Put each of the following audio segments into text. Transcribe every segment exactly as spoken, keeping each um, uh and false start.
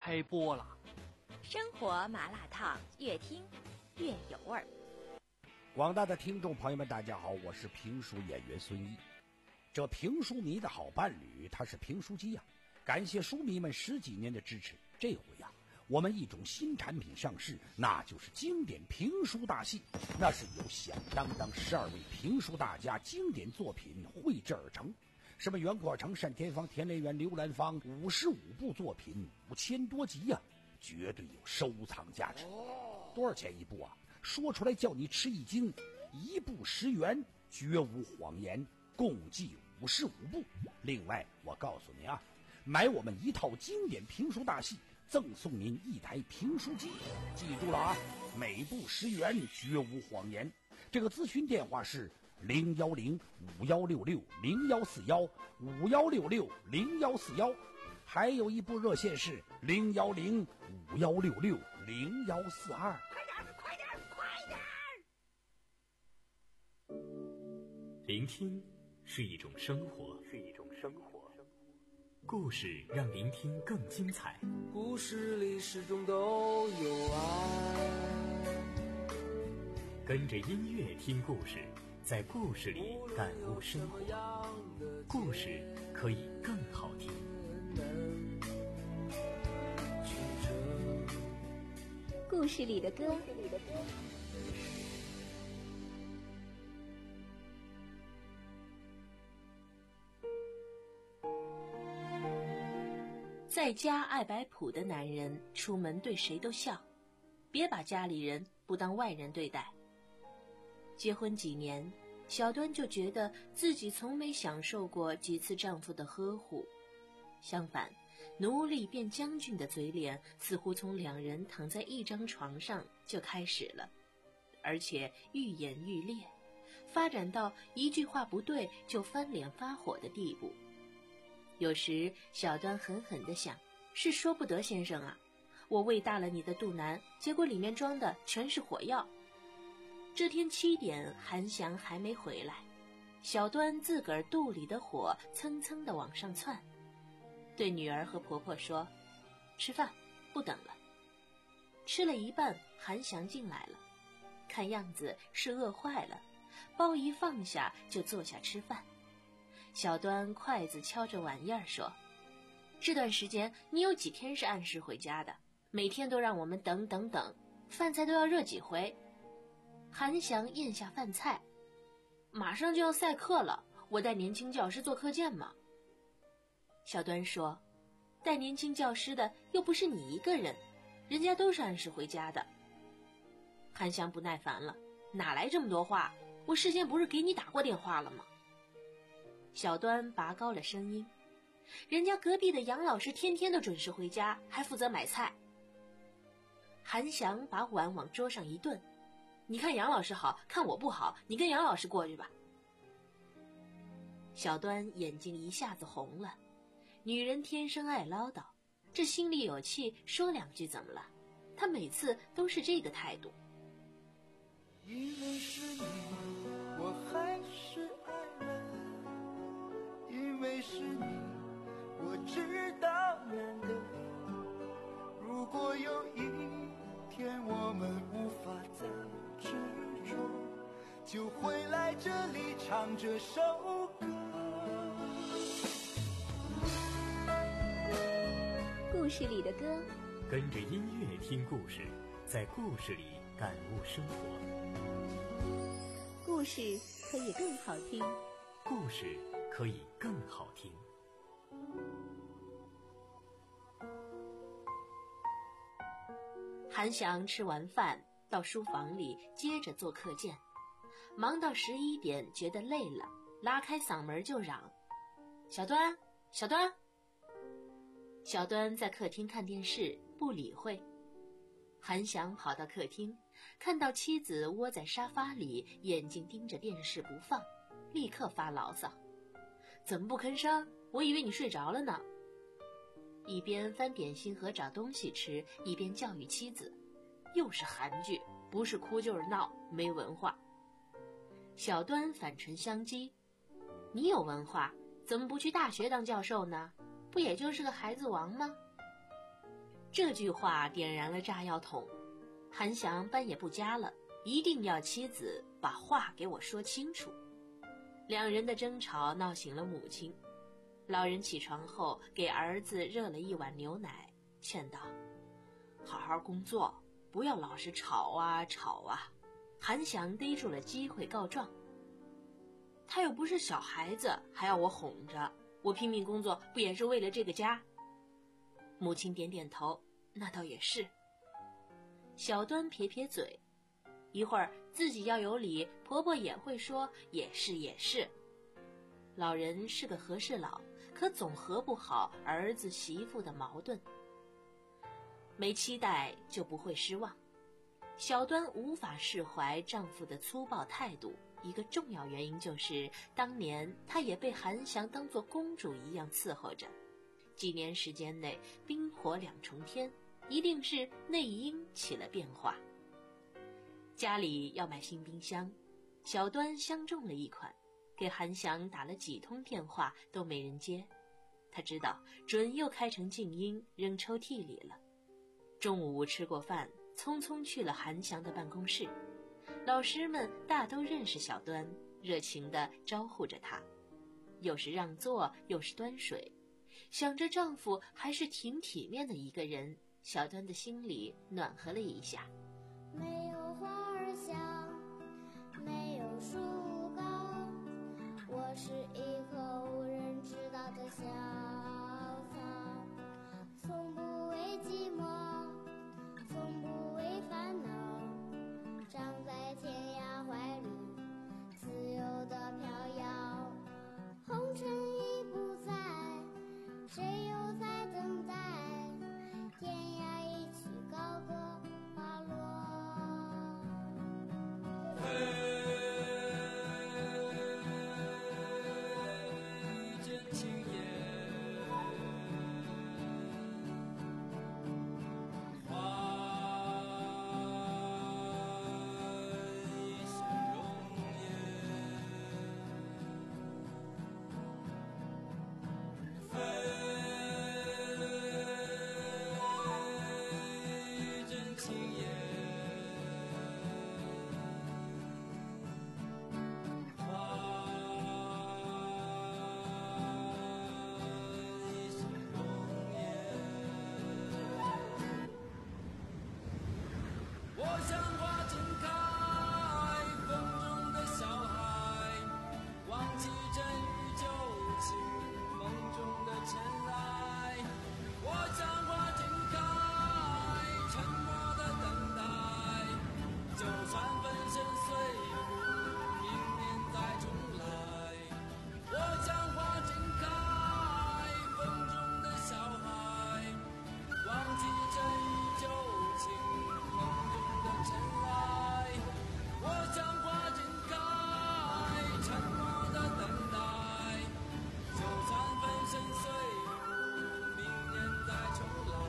开播了。 生活麻辣烫，越听越有味儿。 广大的听众朋友们，大家好，我是评书演员孙一。这评书迷的好伴侣，他是评书机呀、啊。感谢书迷们十几年的支持，这回呀、啊，我们一种新产品上市，那就是经典评书大戏。那是由响当当十二位评书大家经典作品绘制而成。什么袁阔成、单田芳、田连元、刘兰芳，五十五部作品，五千多集呀、啊，绝对有收藏价值。多少钱一部啊？说出来叫你吃一惊，一部十元，绝无谎言，共计五十五部。另外，我告诉你啊，买我们一套经典评书大戏，赠送您一台评书机。记住了啊，每部十元，绝无谎言。这个咨询电话是零幺零五幺六六零幺四幺五幺六六零幺四幺，还有一部热线是零幺零五幺六六零幺四二。 快点，快点，快点！ 聆听是一种生活，是一种生活。故事让聆听更精彩。 故事里始终都有爱。 跟着音乐听故事，在故事里感悟生活。故事可以更好听。 故事里的歌。 在家爱摆谱的男人，出门对谁都笑，别把家里人不当外人对待。结婚几年，小端就觉得自己从没享受过几次丈夫的呵护，相反，奴隶变将军的嘴脸似乎从两人躺在一张床上就开始了，而且愈演愈烈，发展到一句话不对就翻脸发火的地步。有时小端狠狠地想，是说不得先生啊，我喂大了你的肚腩，结果里面装的全是火药。这天七点，韩翔还没回来，小端自个儿肚里的火蹭蹭地往上窜，对女儿和婆婆说，吃饭不等了。吃了一半，韩翔进来了，看样子是饿坏了，包一放下就坐下吃饭。小端筷子敲着碗沿说，这段时间你有几天是按时回家的？每天都让我们等等等，饭菜都要热几回。韩翔咽下饭菜，马上就要赛课了，我带年轻教师做课件嘛。小端说，带年轻教师的又不是你一个人，人家都是按时回家的。韩翔不耐烦了，哪来这么多话？我事先不是给你打过电话了吗？小端拔高了声音，人家隔壁的杨老师天天都准时回家，还负责买菜。韩翔把碗往桌上一顿，你看杨老师好，看我不好，你跟杨老师过去吧。小端眼睛一下子红了，女人天生爱唠叨，这心里有气说两句怎么了？她每次都是这个态度。 因为是你，我还是爱人，因为是你，我知道难得。如果有一天我们无法再执着，就会来这里唱这首歌。 故事里的歌， 跟着音乐听故事，在故事里感悟生活。 故事可以更好听， 故事可以更好听。 韩翔吃完饭到书房里接着做课件，忙到十一点觉得累了，拉开嗓门就嚷，小端小端。小端在客厅看电视不理会。韩翔跑到客厅，看到妻子窝在沙发里，眼睛盯着电视不放，立刻发牢骚，怎么不吭声？我以为你睡着了呢。一边翻点心盒找东西吃，一边教育妻子，又是韩剧，不是哭就是闹，没文化。小端反唇相讥，你有文化，怎么不去大学当教授呢？不也就是个孩子王吗？ 这句话点燃了炸药桶，韩翔班也不加了，一定要妻子把话给我说清楚。两人的争吵闹醒了母亲，老人起床后给儿子热了一碗牛奶，劝道：好好工作，不要老是吵啊吵啊。韩翔逮住了机会告状，他又不是小孩子，还要我哄着，我拼命工作不也是为了这个家？母亲点点头，那倒也是。小端撇撇嘴，一会儿自己要有理，婆婆也会说也是也是。老人是个和事佬，可总和不好儿子媳妇的矛盾。没期待就不会失望。小端无法释怀丈夫的粗暴态度，一个重要原因就是当年她也被韩翔当作公主一样伺候着。几年时间内冰火两重天，一定是内因起了变化。家里要买新冰箱，小端相中了一款，给韩翔打了几通电话都没人接，他知道准又开成静音扔抽屉里了。中午吃过饭，匆匆去了韩翔的办公室，老师们大都认识小端，热情地招呼着他，又是让座又是端水。想着丈夫还是挺体面的一个人，小端的心里暖和了一下。 没有花儿香，没有树高，我是一棵无人知道的小草，从不为寂寞，从不为烦恼，长在天涯怀里，自由地飘摇。红尘已不在，谁又在等待？天涯一曲高歌花落。 真情也花一生容颜，真情也花一生容颜。我像花正开，风中的小孩，忘记真与旧情，梦中的尘埃。我像花正开，沉默的等待，就算粉身碎骨，明年再重来。我像花正开，风中的小孩，忘记真与旧情，梦中的尘埃。我像花正开，沉默的等待，就算粉身碎骨，明年再重来。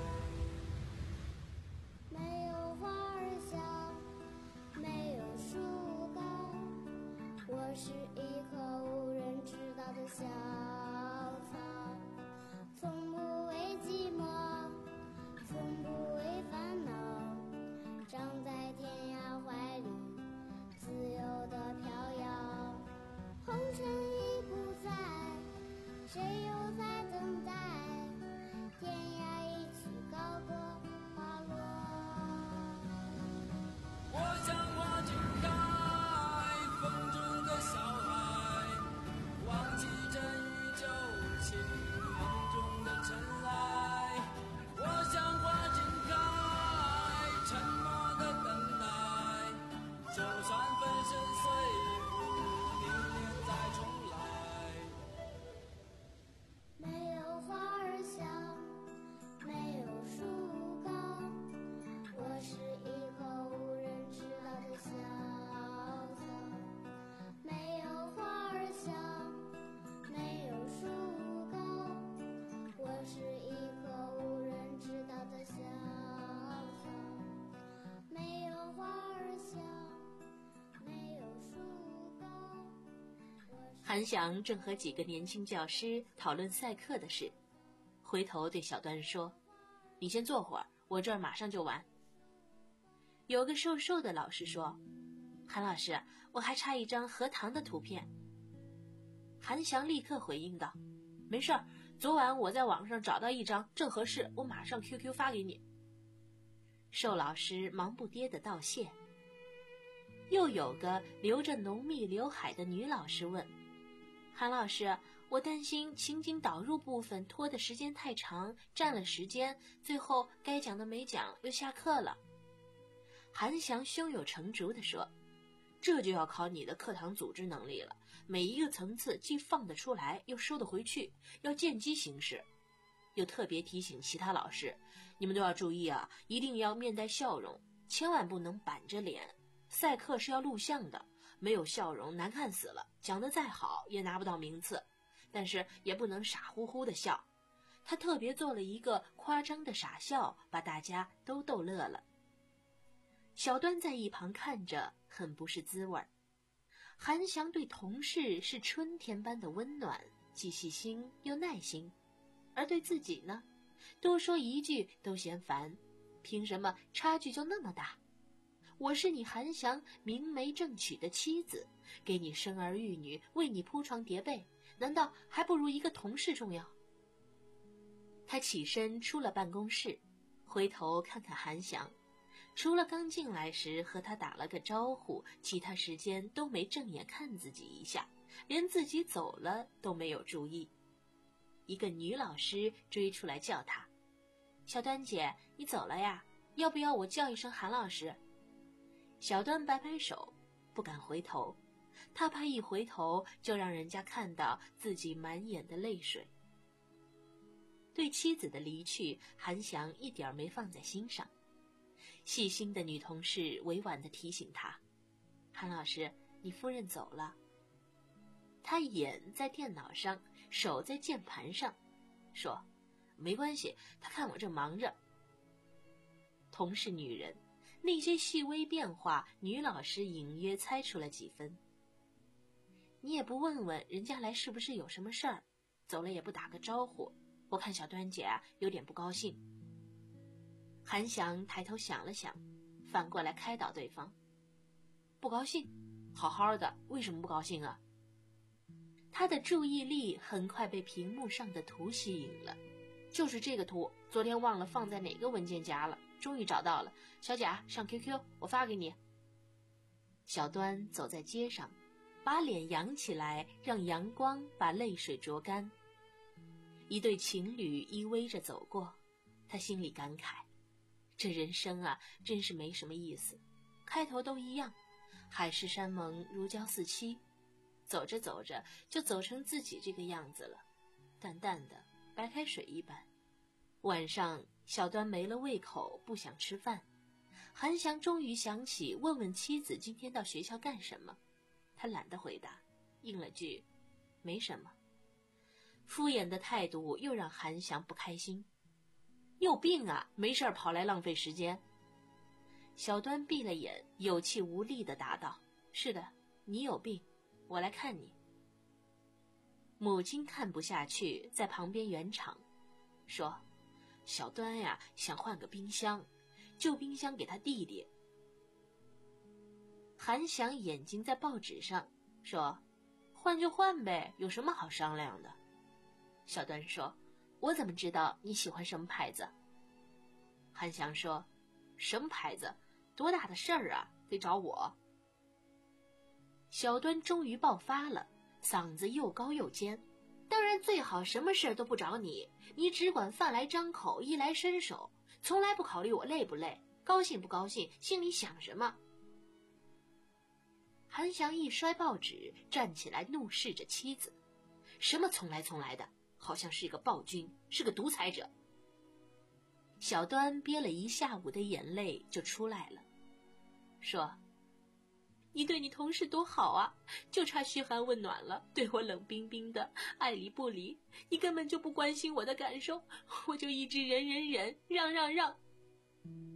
没有花儿香，没有树高，我是一棵无人知道的小草，从不为寂寞，从不为烦恼，长在天涯怀里，自由地飘摇。红尘已不在，谁又在等待？天涯一曲高歌花落。 我像花正开，风中的小孩，忘记真与旧情，梦中的尘埃。我像花正开，沉默的等待，就算粉身碎骨，明年再重来。 没有花儿香，没有树高，我是一棵无人知道的小草。没有花儿香，没有树高，我是一棵无人知道的小草。没有花儿香，没有树高。 韩翔正和几个年轻教师讨论赛课的事，回头对小端说： 你先坐会儿，我这儿马上就完。有个瘦瘦的老师说，韩老师，我还差一张荷塘的图片。韩翔立刻回应道，没事儿，昨晚我在网上找到一张，正合适，我马上 Q Q 发给你。瘦老师忙不迭地道谢。又有个留着浓密刘海的女老师问，韩老师，我担心情景导入部分拖的时间太长，占了时间，最后该讲的没讲，又下课了。韩翔胸有成竹地说，这就要考你的课堂组织能力了，每一个层次既放得出来又收得回去，要见机行事。又特别提醒其他老师，你们都要注意啊，一定要面带笑容，千万不能板着脸，赛课是要录像的，没有笑容难看死了，讲得再好也拿不到名次，但是也不能傻乎乎的笑。他特别做了一个夸张的傻笑，把大家都逗乐了。小端在一旁看着很不是滋味。韩翔对同事是春天般的温暖，既细心又耐心，而对自己呢，多说一句都嫌烦，凭什么差距就那么大？我是你韩翔明媒正娶的妻子，给你生儿育女，为你铺床叠被，难道还不如一个同事重要？他起身出了办公室，回头看看韩翔，除了刚进来时和他打了个招呼，其他时间都没正眼看自己一下，连自己走了都没有注意。一个女老师追出来叫他，小端姐，你走了呀？要不要我叫一声韩老师？小端摆摆手，不敢回头，他怕一回头就让人家看到自己满眼的泪水。对妻子的离去，韩翔一点没放在心上。细心的女同事委婉地提醒他，韩老师，你夫人走了。他眼在电脑上，手在键盘上，说，没关系，他看我正忙着。同是女人，那些细微变化，女老师隐约猜出了几分。你也不问问人家来是不是有什么事儿，走了也不打个招呼，我看小端姐啊有点不高兴。韩翔抬头想了想，反过来开导对方，不高兴？好好的，为什么不高兴啊？他的注意力很快被屏幕上的图吸引了，就是这个图，昨天忘了放在哪个文件夹了，终于找到了。小贾，上 Q Q， 我发给你。小端走在街上，把脸扬起来，让阳光把泪水灼干。一对情侣依偎着走过，他心里感慨，这人生啊，真是没什么意思，开头都一样，海誓山盟，如胶似漆，走着走着就走成自己这个样子了，淡淡的白开水一般。晚上小端没了胃口，不想吃饭，韩翔终于想起问问妻子今天到学校干什么，他懒得回答，应了句没什么。敷衍的态度又让韩翔不开心，有病啊，没事儿跑来浪费时间。小端闭了眼，有气无力地答道，是的，你有病，我来看你。母亲看不下去，在旁边圆场，说，小端呀，想换个冰箱，旧冰箱给他弟弟。韩翔眼睛在报纸上，说，换就换呗，有什么好商量的？小端说，我怎么知道你喜欢什么牌子？韩翔说，什么牌子？多大的事儿啊，得找我。小端终于爆发了，嗓子又高又尖，当然最好什么事都不找你，你只管饭来张口，衣来伸手，从来不考虑我累不累，高兴不高兴，心里想什么。韩翔一摔报纸，站起来怒视着妻子，什么从来从来的，好像是一个暴君，是个独裁者。小端憋了一下午的眼泪就出来了，说，你对你同事多好啊，就差嘘寒问暖了，对我冷冰冰的，爱理不理，你根本就不关心我的感受，我就一直忍忍忍，让让让。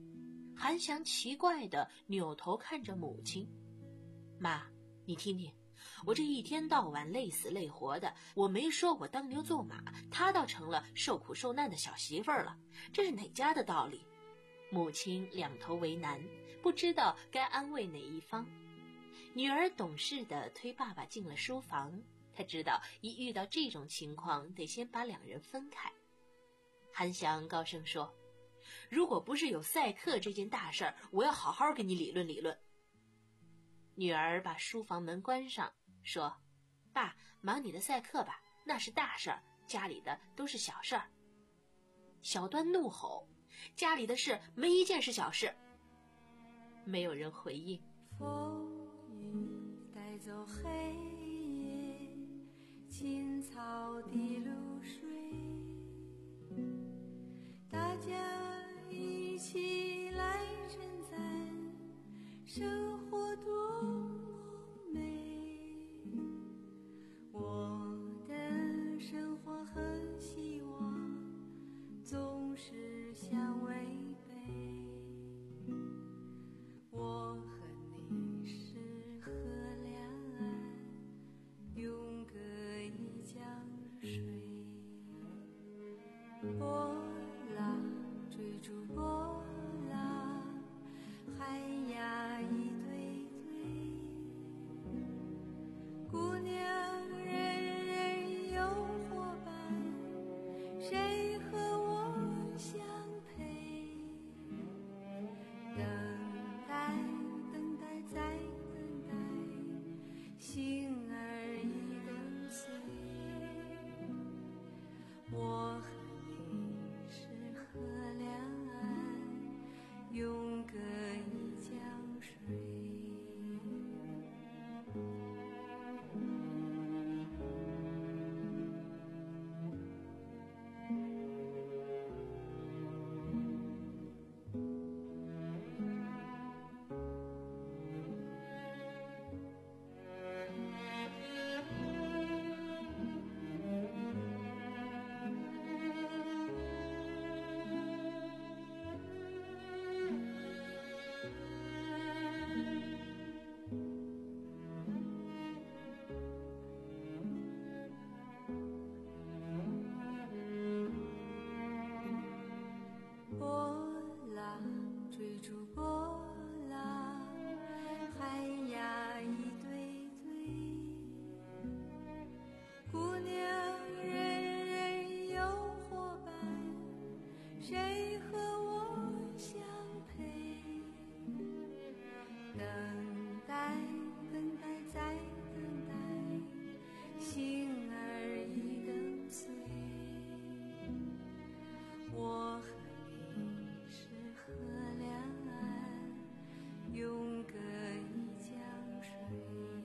韩翔奇怪地扭头看着母亲，妈，你听听， 我这一天到晚累死累活的，我没说我当牛做马，他倒成了受苦受难的小媳妇儿了，这是哪家的道理？母亲两头为难，不知道该安慰哪一方。女儿懂事地推爸爸进了书房，她知道一遇到这种情况得先把两人分开。韩翔高声说，如果不是有赛课这件大事儿，我要好好跟你理论理论。女儿把书房门关上，说，爸，忙你的赛课吧，那是大事儿，家里的都是小事儿。小端怒吼，家里的事没一件是小事。没有人回应。 风雨带走黑夜，青草的露水，大家一起来称赞生活多么美。我的生活和希望总是相违背，我和你是河两岸，永隔一江水。波浪追逐波浪，海呀一对对，姑娘人人有伙伴，谁和我相配？等待等待再等待，心儿已跟随。我和你是河两岸，永隔一江水。波浪追逐波浪，海呀一对对，姑娘人人有伙伴，谁和我相配？等待等待再等待，心儿已跟随。我和你是河两岸，永隔一江水。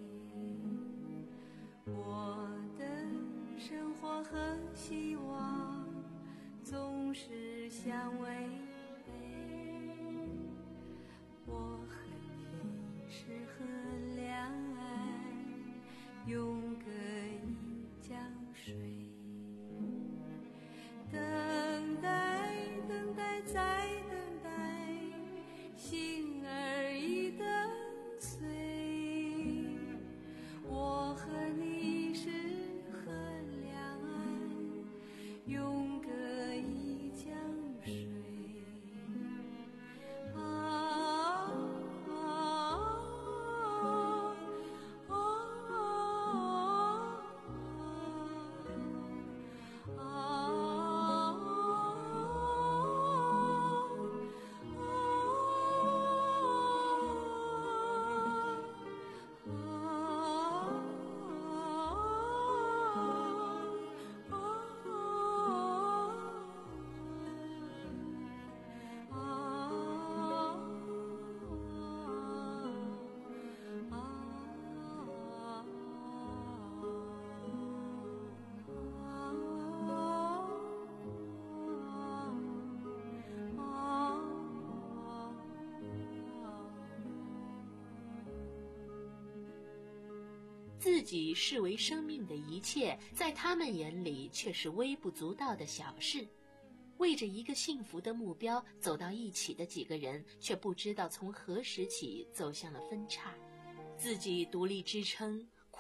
我的生活和希望总是相违背，我和你是河两岸，永隔一江水。等待等待再等待，心儿已跟随。我和你是河两岸，永隔一江水。啊啊啊啊啊！ 自己视为生命的一切，在他们眼里却是微不足道的小事。为着一个幸福的目标走到一起的几个人，却不知道从何时起走向了分岔。自己独立支撑，苦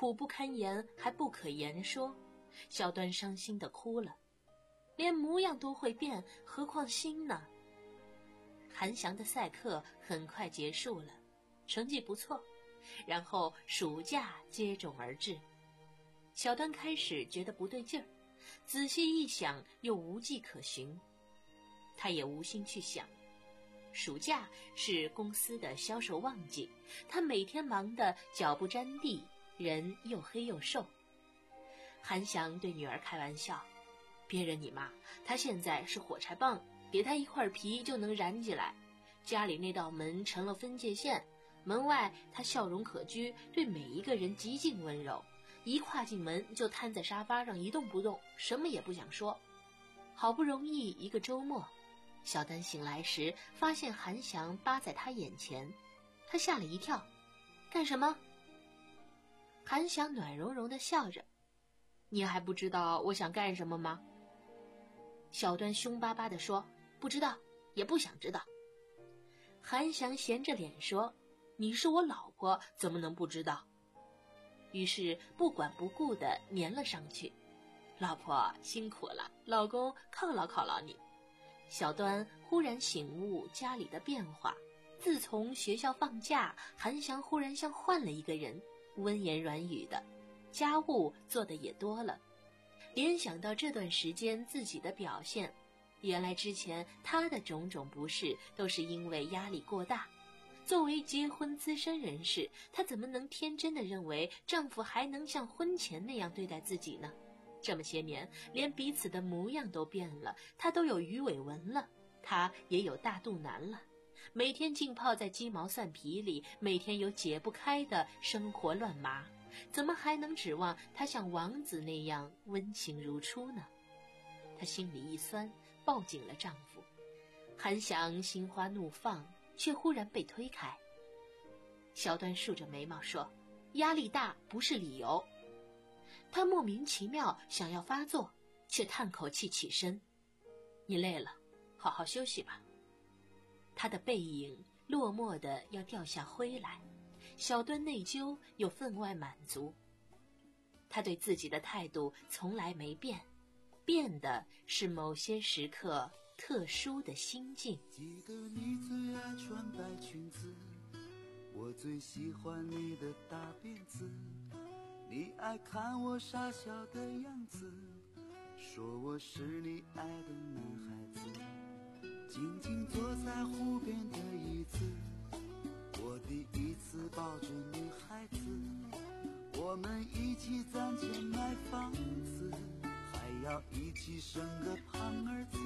苦不堪言，还不可言说。小端伤心地哭了，连模样都会变，何况心呢？韩翔的赛课很快结束了，成绩不错，然后暑假接踵而至。小端开始觉得不对劲儿，仔细一想又无迹可寻。他也无心去想，暑假是公司的销售旺季，他每天忙得脚不沾地，人又黑又瘦。韩翔对女儿开玩笑，别惹你妈，她现在是火柴棒，给她一块皮就能燃起来。家里那道门成了分界线，门外她笑容可掬，对每一个人极尽温柔，一跨进门就瘫在沙发上一动不动，什么也不想说。好不容易一个周末，小丹醒来时发现韩翔扒在他眼前，他吓了一跳，干什么？韩翔暖融融地笑着，你还不知道我想干什么吗？小端凶巴巴地说，不知道，也不想知道。韩翔闲着脸说，你是我老婆，怎么能不知道？于是不管不顾地粘了上去，老婆辛苦了，老公犒劳犒劳你。小端忽然醒悟家里的变化，自从学校放假，韩翔忽然像换了一个人，温言软语的，家务做的也多了。联想到这段时间自己的表现，原来之前他的种种不适都是因为压力过大。作为结婚资深人士，她怎么能天真的认为丈夫还能像婚前那样对待自己呢？这么些年，连彼此的模样都变了，她都有鱼尾纹了，他也有大肚腩了，每天浸泡在鸡毛蒜皮里，每天有解不开的生活乱麻，怎么还能指望他像王子那样温情如初呢？她心里一酸，抱紧了丈夫。韩翔心花怒放，却忽然被推开。小端竖着眉毛说，压力大不是理由。他莫名其妙想要发作，却叹口气起身，你累了，好好休息吧。他的背影落寞的要掉下灰来，小端内疚又分外满足。他对自己的态度从来没变，变的是某些时刻特殊的心境。 记得你最爱穿白裙子，我最喜欢你的大辫子，你爱看我傻笑的样子，说我是你爱的男孩子。静静坐在湖边的椅子，我第一次抱着女孩子，我们一起攒钱买房子，还要一起生个胖儿子。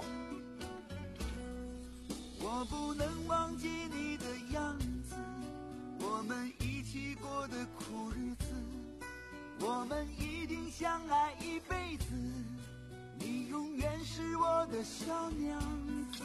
我不能忘记你的样子，我们一起过的苦日子，我们一定相爱一辈子，你永远是我的小娘子。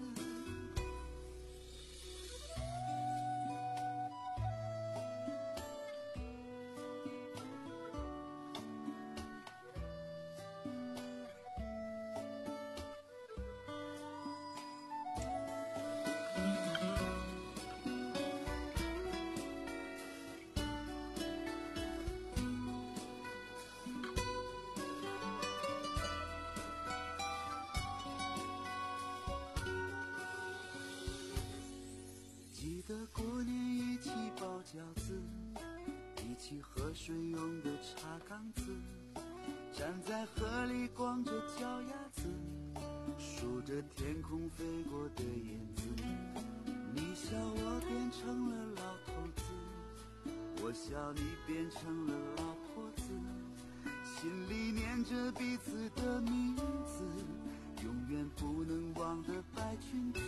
记得过年一起包饺子，一起喝水用的茶缸子，站在河里光着脚丫子，数着天空飞过的燕子。你笑我变成了老头子，我笑你变成了老婆子，心里念着彼此的名字，永远不能忘的白裙子。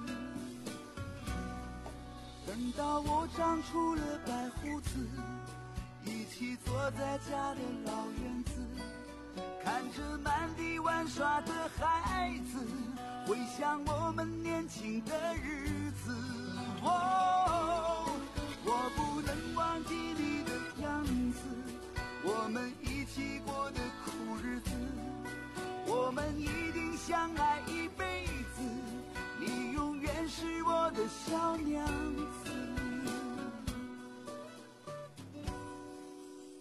等到我长出了白胡子，一起坐在家的老院子，看着满地玩耍的孩子，回想我们年轻的日子。哦，我不能忘记你的样子，我们一起过的苦日子，我们一定相爱一辈子，你永远是我的小娘子。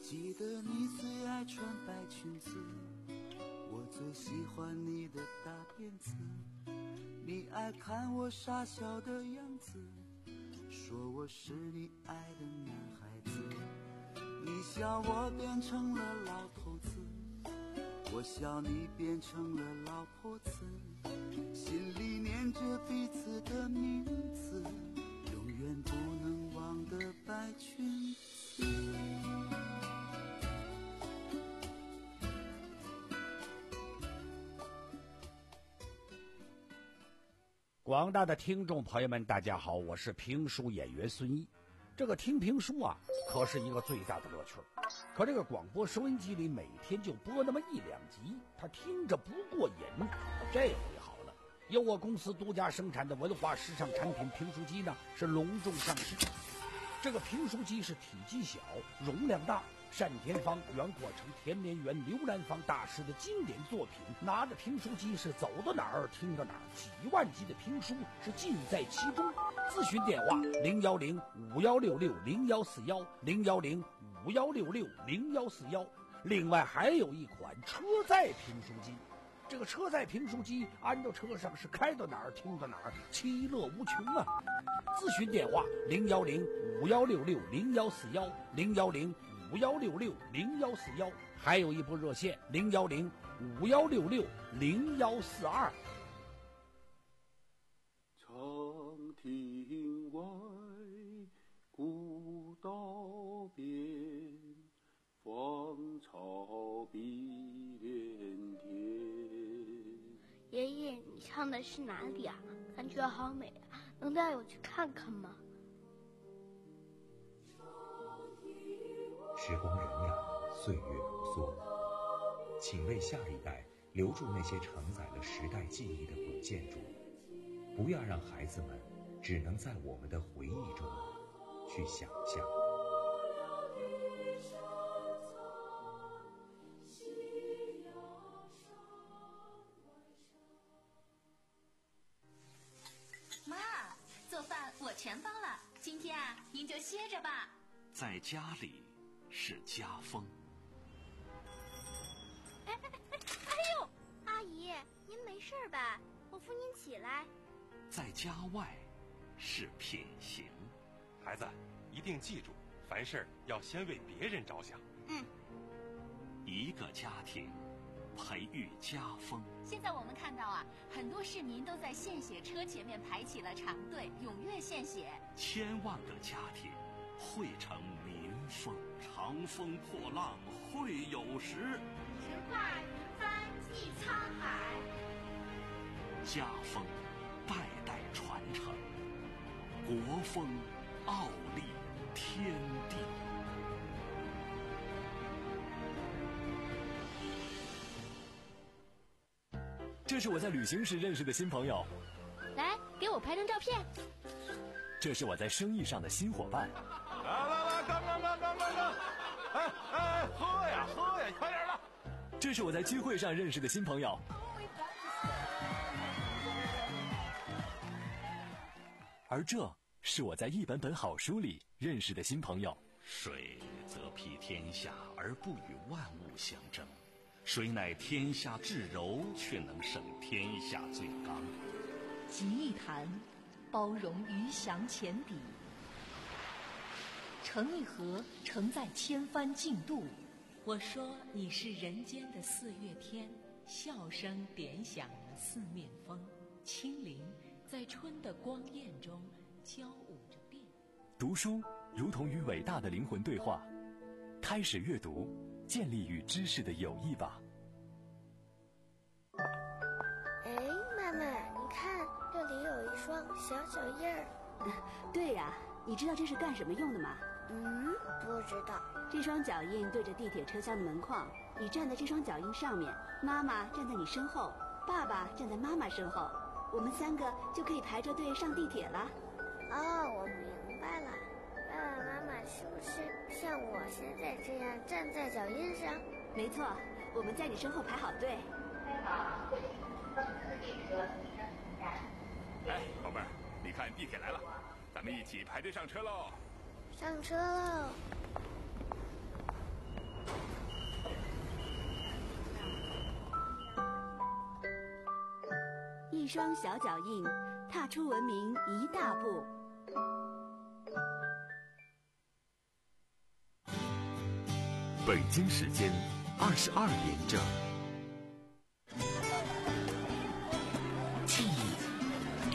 爱穿白裙子，我最喜欢你的大辫子，你爱看我傻笑的样子，说我是你爱的男孩子。你笑我变成了老头子，我笑你变成了老婆子，心里念着彼此的名字，永远不能忘的白裙子。 广大的听众朋友们，大家好，我是评书演员孙一。这个听评书啊，可是一个最大的乐趣。可这个广播收音机里每天就播那么一两集，他听着不过瘾。这回好了，由我公司独家生产的文化时尚产品评书机呢，是隆重上市。这个评书机是体积小，容量大，单田芳、袁国成、田绵园、刘兰芳大师的经典作品。拿着评书机是走到哪儿听到哪儿，几万集的评书是尽在其中。咨询电话零幺零五幺六六零幺四幺零幺零五幺六六零幺四幺。另外还有一款车载评书机，这个车载评书机安到车上是开到哪儿听到哪儿，其乐无穷啊！咨询电话零幺零五幺六六零幺四幺零幺零五幺六六零幺四幺，还有一部热线零幺零五幺六六零幺四二。 长亭外，古道边，芳草碧连天。 爷爷，你唱的是哪里啊？感觉好美啊，能带我去看看吗？ 时光荏苒，岁月如梭，请为下一代留住那些承载了时代记忆的古建筑，不要让孩子们只能在我们的回忆中去想象。 妈，做饭我全包了，今天啊，您就歇着吧。 在家里是家风。 哎哎哎哎呦，阿姨，您没事吧？我扶您起来。 在家外是品行。 孩子，一定记住，凡事要先为别人着想。 嗯。 一个家庭培育家风。 现在我们看到啊，很多市民都在献血车前面排起了长队，踊跃献血。 千万个家庭汇成民风，长风破浪会有时， 直挂云帆济沧海。 家风代代传承，国风傲立天地。 这是我在旅行时认识的新朋友， 来给我拍张照片。 这是我在生意上的新伙伴。 来来来，干干干干干干！哎哎，喝呀喝呀，快点的！ 这是我在聚会上认识的新朋友。而这是我在一本本好书里认识的新朋友。 水则披天下而不与万物相争，谁乃天下至柔，却能胜天下最刚。 集一谈，包容鱼翔浅底；成一河，承载千帆竞渡。 我说你是人间的四月天，笑声点响了四面风，清灵在春的光艳中交舞着变。 读书如同与伟大的灵魂对话，开始阅读，建立与知识的友谊吧。 哎，妈妈，你看这里有一双小脚印儿。 对呀、啊，你知道这是干什么用的吗？ 嗯，不知道。 这双脚印对着地铁车厢的门框，你站在这双脚印上面，妈妈站在你身后，爸爸站在妈妈身后，我们三个就可以排着队上地铁了。 哦，我明白了。爸爸妈妈是不是像我现在这样站在脚印上？ 没错，我们在你身后排好队。 哎，宝贝儿，你看地铁来了，咱们一起排队上车喽！ 上车喽！ 一双小脚印，踏出文明一大步。 北京时间二十二点整。